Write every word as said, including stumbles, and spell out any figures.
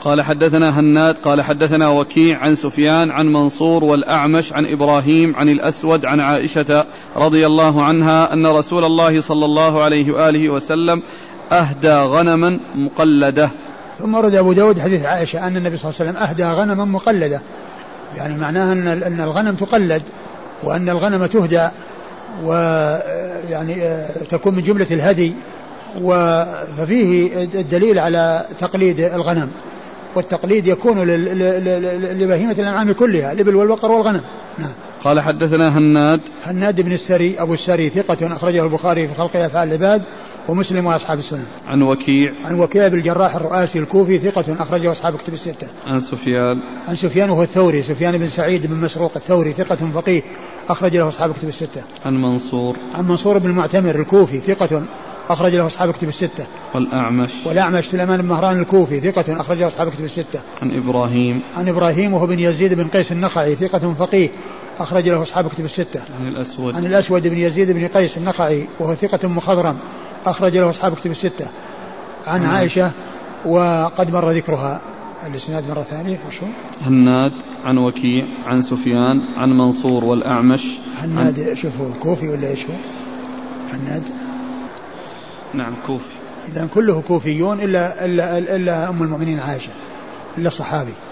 قال حدثنا هناد قال حدثنا وكيع عن سفيان عن منصور والأعمش عن إبراهيم عن الأسود عن عائشة رضي الله عنها أن رسول الله صلى الله عليه وآله وسلم أهدى غنما مقلدة. ثم رد أبو داود حديث عائشة أن النبي صلى الله عليه وسلم أهدى غنما مقلدة، يعني معناها أن الغنم تقلد وأن الغنم تهدى ويعني تكون من جملة الهدي، ففيه الدليل على تقليد الغنم، والتقليد يكون لبهيمة الأنعام كلها الإبل والبقر والغنم. نعم. قال حدثنا هناد هناد بن السري أبو السري ثقة أخرجه البخاري في خلق أفعال العباد ومسلم وأصحاب السنن. عن وكيع عن وكيع بالجراح الرؤاسي الكوفي ثقة أخرجه أصحاب كتب الستة. عن سفيان عن سفيان وهو الثوري سفيان بن سعيد بن مسروق الثوري ثقة فقيه أخرج له أصحاب كتب الستة. عن منصور عن منصور بن المعتمر الكوفي ثقة أخرج له أصحاب كتب الستة. والأعمش والأعمش سليمان بن مهران الكوفي ثقة أخرج له أصحاب كتب الستة. عن إبراهيم عن إبراهيم وهو بن يزيد بن قيس النخعي ثقة فقيه أخرج له أصحاب كتب الستة. عن الأسود عن الأسود بن يزيد بن قيس النخعي وهو ثقة مخضرم أخرج له أصحاب كتب الستة. عن عائشة وقد مر ذكرها. الإسناد مرة ثانية وشو؟ هناد عن وكيع عن سفيان عن منصور والأعمش. هناد عن... شوفوا كوفي ولا إيش هو؟ هناد نعم كوفي. إذن كله كوفيون إلا, إلا, إلا أم المؤمنين عائشة إلا الصحابي.